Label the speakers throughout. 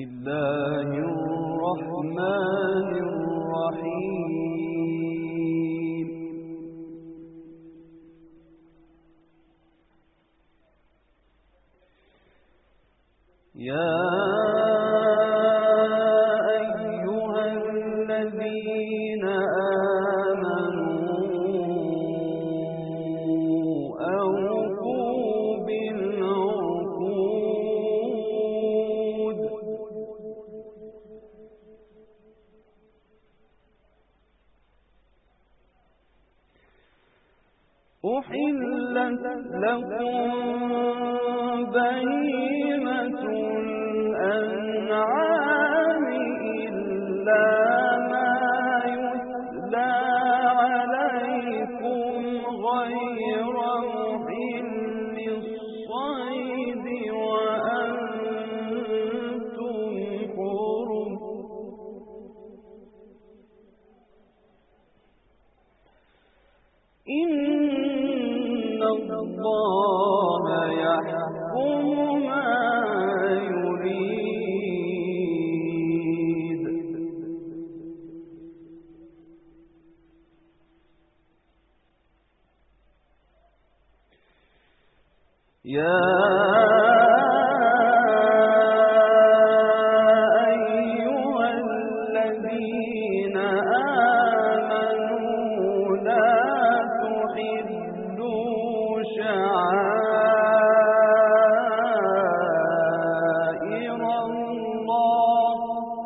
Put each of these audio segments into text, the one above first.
Speaker 1: الله الرحمن الرحيم. يا أيها الذين آمنوا أوفوا بالعقود أحلت لكم بهيمة الأنعام إلا ما يتلى عليكم غير محل الصيد وأنتم حرم. إن الله يحكم ما يريد. يا أيها الذين آمنوا لا تحلوا شعائر الله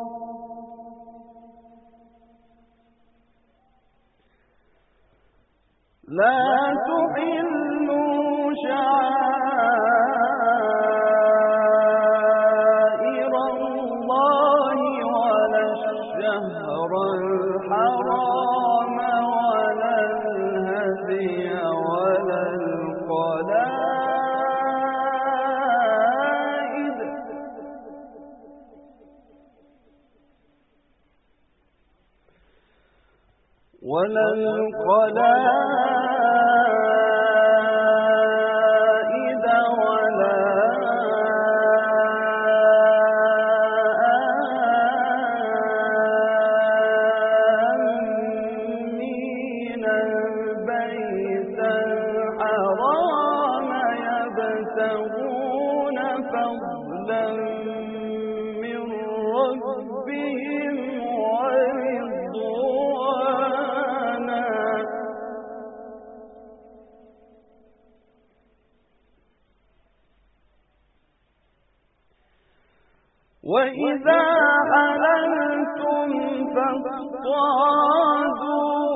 Speaker 1: ولا الشهر الحرام ولا الهدي ولا القلائد ولا آمين البيت الحرام يبتغون فضلا من ربهم ورضوانا وإذا حللتم فاصطادوا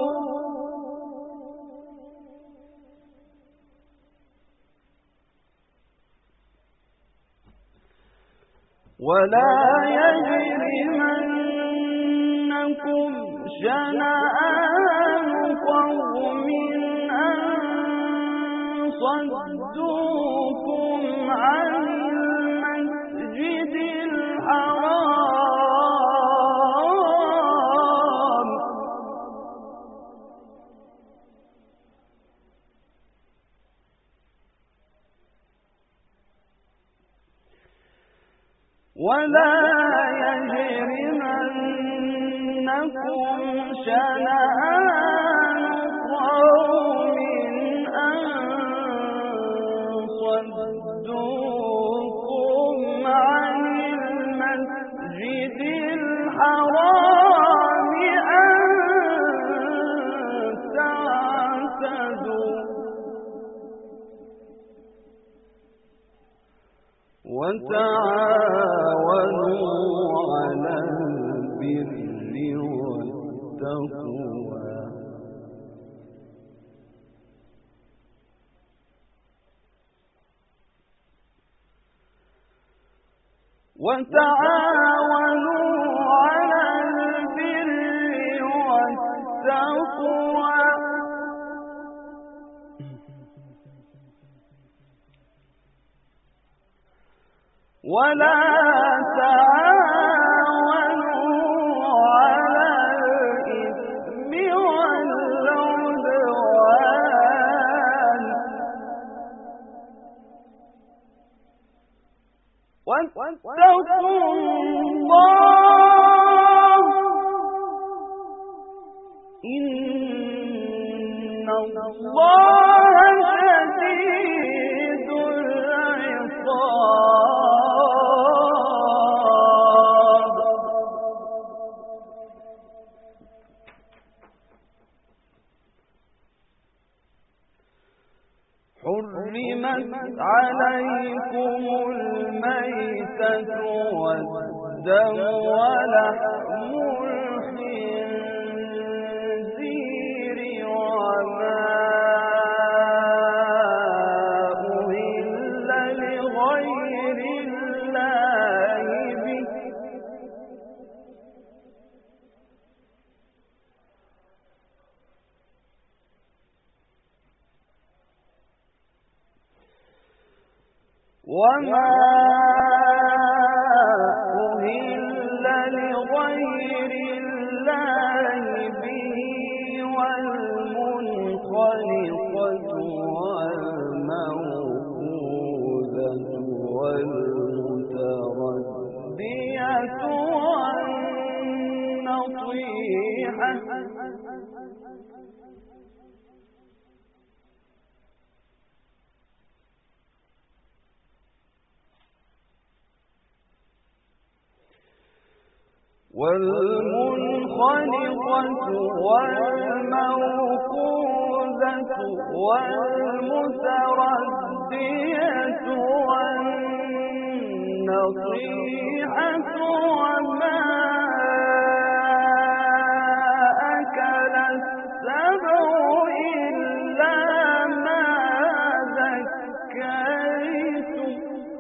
Speaker 1: ولا يجرمنكم شنآن قوم أن صدوكم عن المسجد الحرام ولا يجرمنكم شنآن قوم أن صدوكم عن المسجد الحرام أن تعتدوا وتعاونوا على البر والتقوى ولا تعاونوا على الإثم والعدوان واتقوا الله إن الله شديد العقاب. حرمت عليكم الميتة والدم ولحم الخنزير وما أهل لغير الله به وما أهل لغير الله به والمنخنقة والموقوذة والمتردية والنطيحة والموقوذة والمتردية والنطيحة وما أكل السبع إلا ما ذكيتم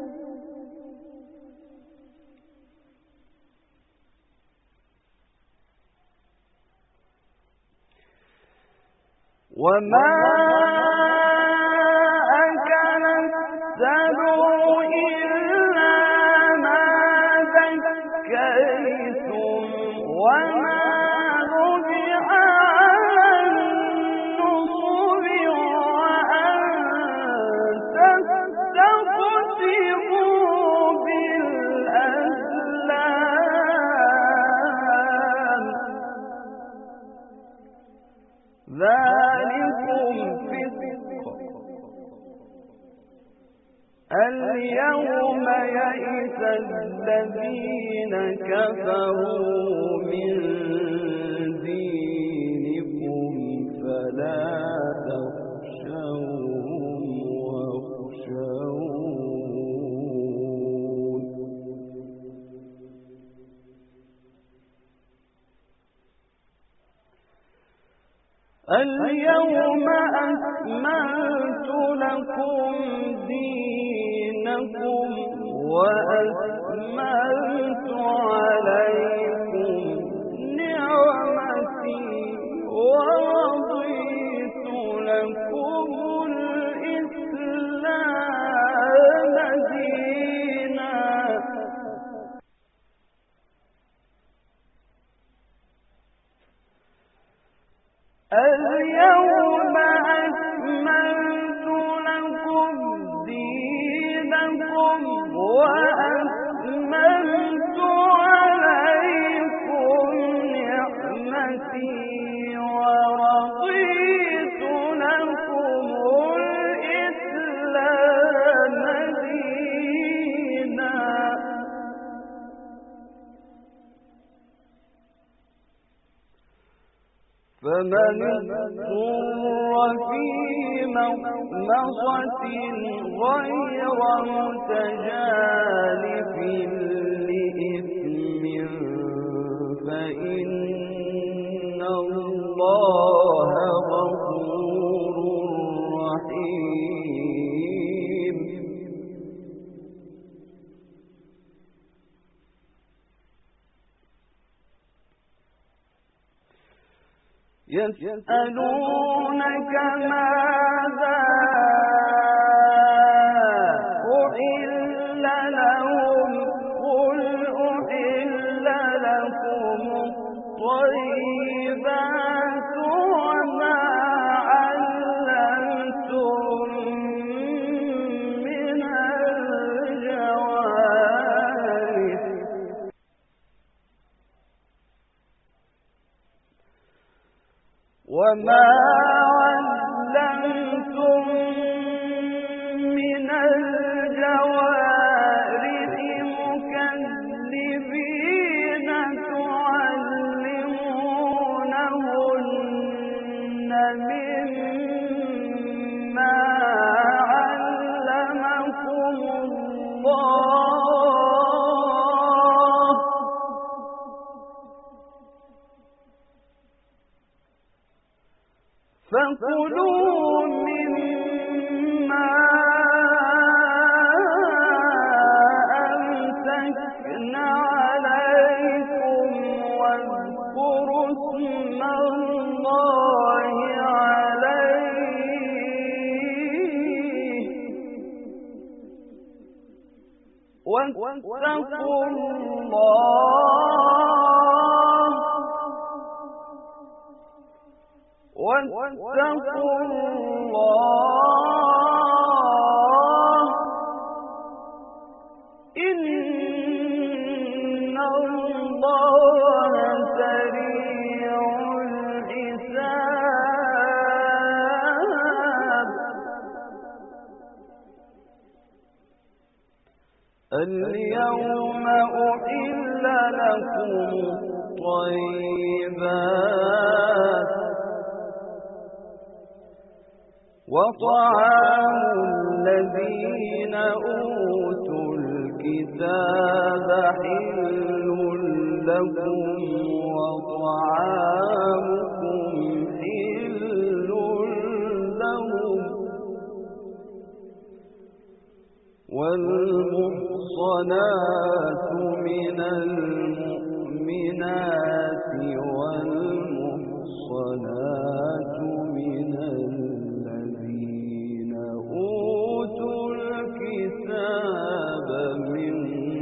Speaker 1: وما أكل السبع إلا ما ذكيتم وما ذبح على النصب وأن تستقسموا بالأزلام ذلكم فسق. اليوم يئس الذين كفروا من دينكم فلا تخشوهم واخشون اليوم أكملت لكم دينكم وأتممت عليكم نعمتي ورضيت لكم الإسلام دينا. اليوم أكملت لكم دينكم وأتممت عليكم نعمتي ورضيت لكم الإسلام دينا. فمن اضطر في مخمصة غير متجانف لإثم فإن الله غفور رحيم. يسألونك ماذا أحل لهم قل أحل لكم الطيبات وما علمتم من الجوارح وما علمتم من الجوارح مكذبين تعلمونهن مما علمكم الله فكلوا مما أمسكن عليكم واذكروا اسم الله عليه واتقوا الله إن الله سريع الحساب اليوم أحل لكم الطيبات وطعام الذين أوتوا الكتاب حل لكم وطعامكم حل لهم والمحصنات من المؤمنات والمحصنات من الذين أوتوا الكتاب من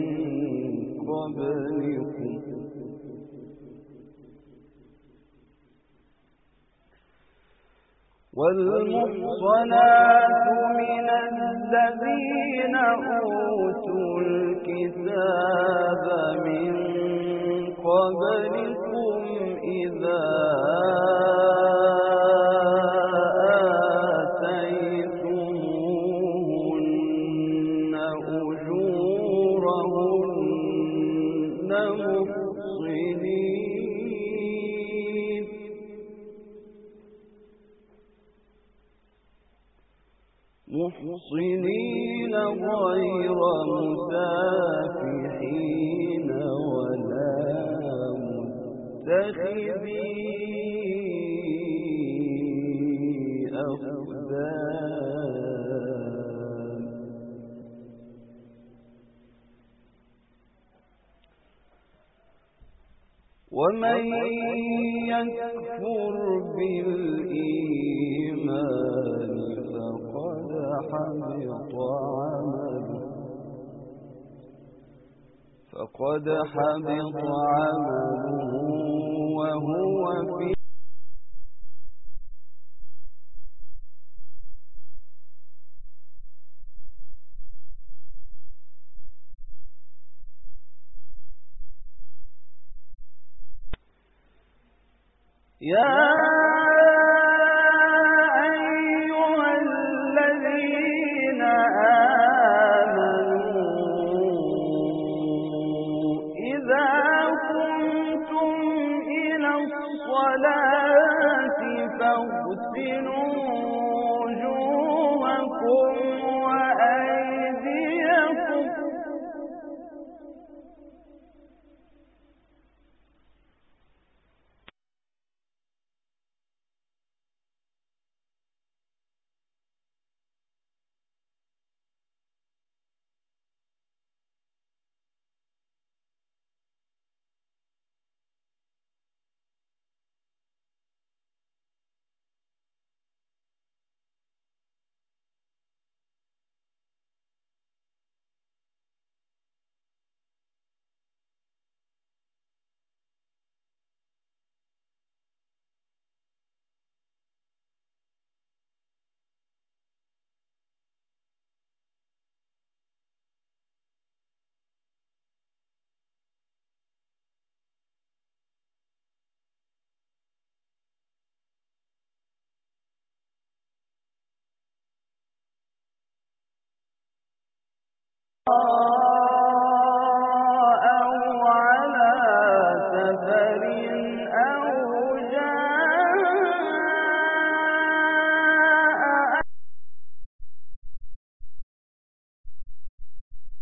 Speaker 1: قبلكم والمحصنات من الذين أوتوا الكتاب من قبلكم إذا آتيتموهن أجورهن محصنين غير مسافحين ولا متخذي أخدان ومن يكفر بالإيمان فقد حبط عمله وهو في يا أيها الذين آمنوا إذا قمتم إلى الصلاة فاغسلوا وجوهكم وأيديكم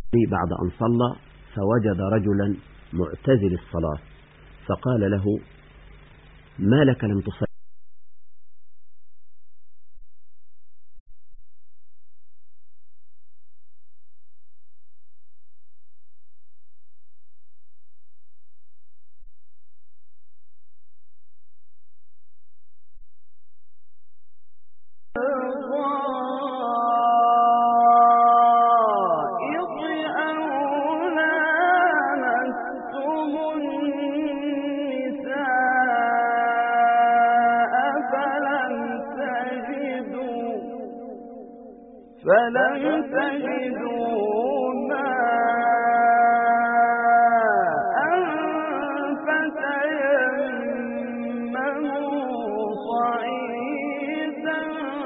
Speaker 2: بعد أن صلى فوجد رجلا معتزل الصلاة فقال له: ما لك لم تصلي؟
Speaker 1: فلم تجدوا ماء فتيمموا صعيدا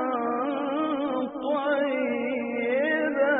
Speaker 1: طيبا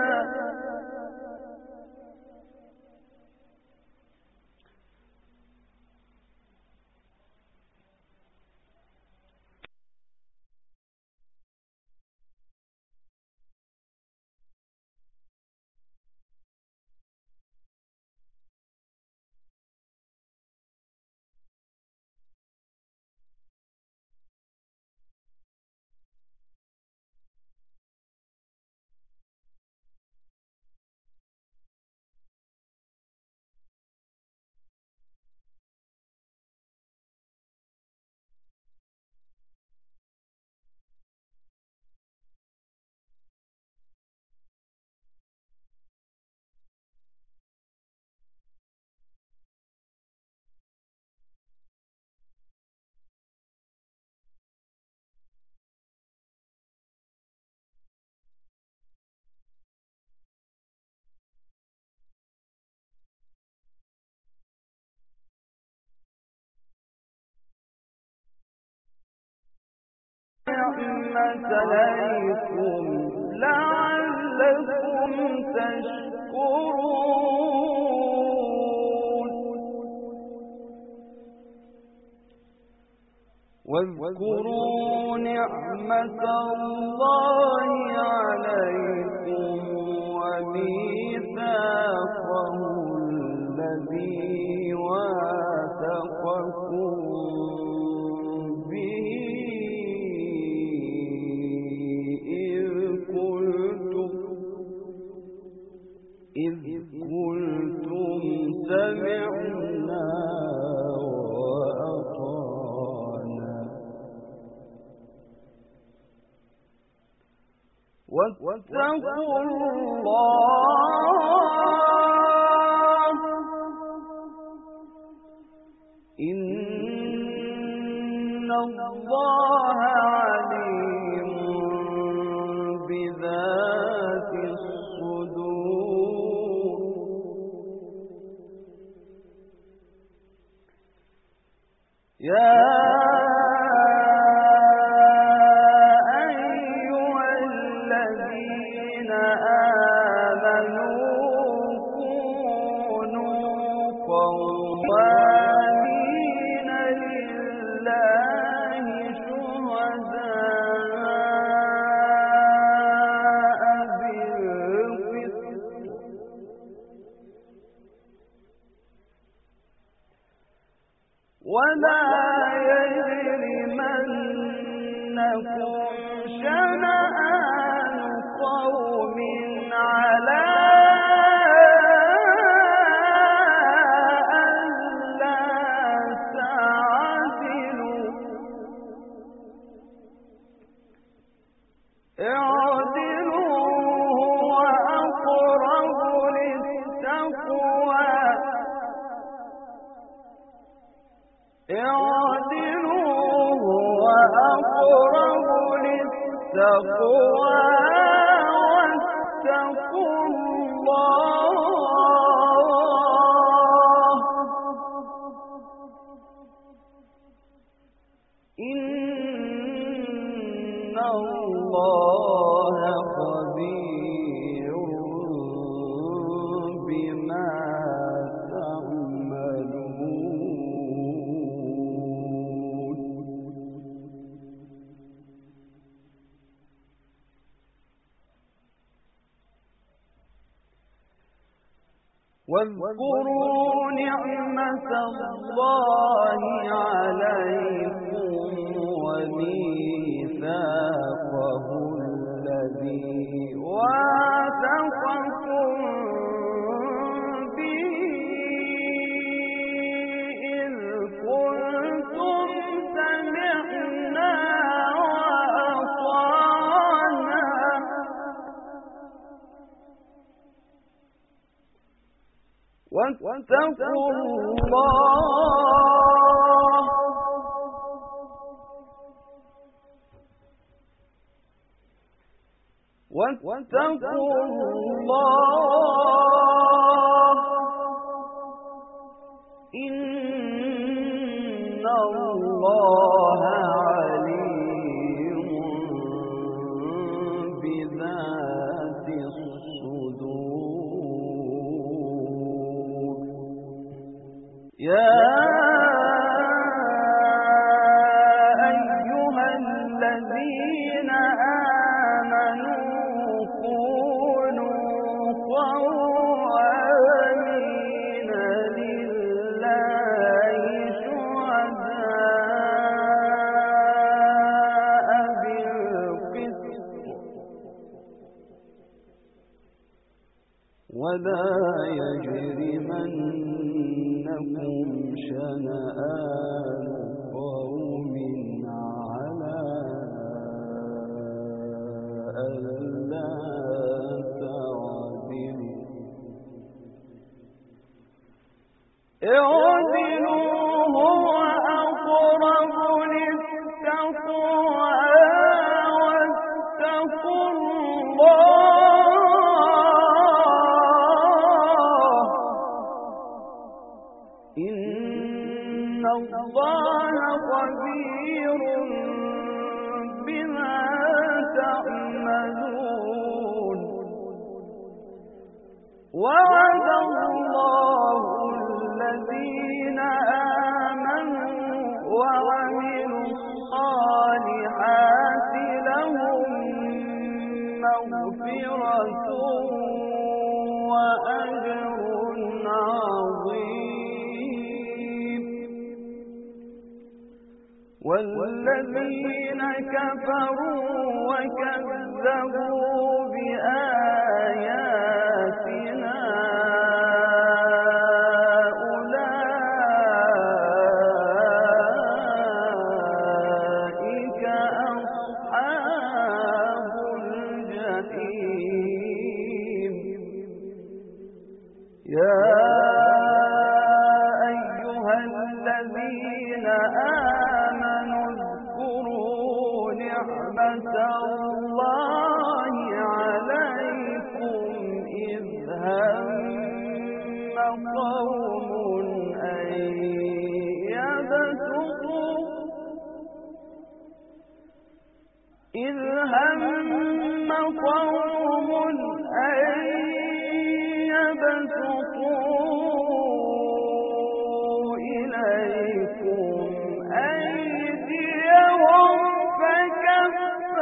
Speaker 1: نعمة عليكم لعلكم تشكرون واذكروا نعمة الله عليكم وميثاقه الذي واثقكم به إذ قلتم سمعنا وأطعنا واتقوا الله إن الله عليم بذات الصدور يا أيها الذين آمنوا كونوا قوامين لله شهداء بالقسط ولا يجرمنكم شنآن قوم على ألا تعدلوا اعدلوا هو أقرب للتقوى اعدلوا هو أقرب للتقوى واتقوا الله إن الله خبير بما واذكروا نعمة الله عليكم وميثاقه الذي واثقكم به إذ قلتم سمعنا وأطعنا واتقوا الله إن الله عليم بذات الصدور يا أيها الذين آمنوا كونوا قوامين لله شهداء بالقسط ولا يجرمنكم شنآن قوم على ألا تعدلوا اعدلوا هو أقرب للتقوى واتقوا الله إن الله خبير بما تعملون وعد الله الذين آمنوا وعملوا الصالحات لهم مغفرة وأجر عظيم والذين كفروا وكذبوا بآياتنا أولئك أصحاب الجحيم يا أيها الذين آمنوا اذكروا نعمة الله عليكم إذ هم قوم أن يبسطوا إليكم أيديهم فكف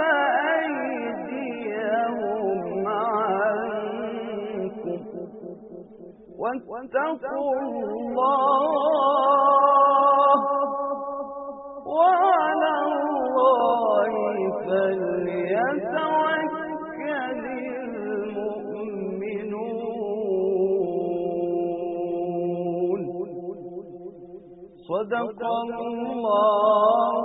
Speaker 1: أيديهم عنكم واتقوا الله وعلى الله فليتوكل المؤمنون صدق الله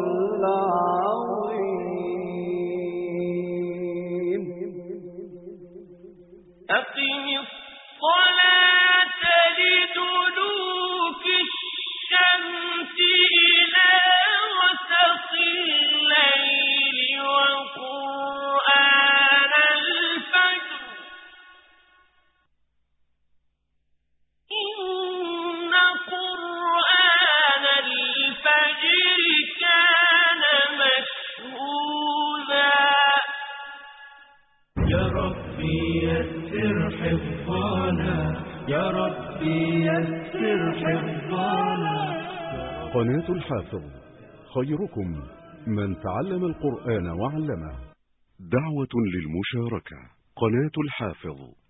Speaker 1: العظيم.
Speaker 3: أقم الصلاة لدلوك الشمس إلى غسق الليل وقرآن الفجر إن قرآن الفجر كان مشهودا.
Speaker 4: يا ربي يسر حفظنا يا ربي يسر حفظنا.
Speaker 5: قناة الحافظ خيركم من تعلم القرآن وعلمه. دعوة للمشاركة. قناة الحافظ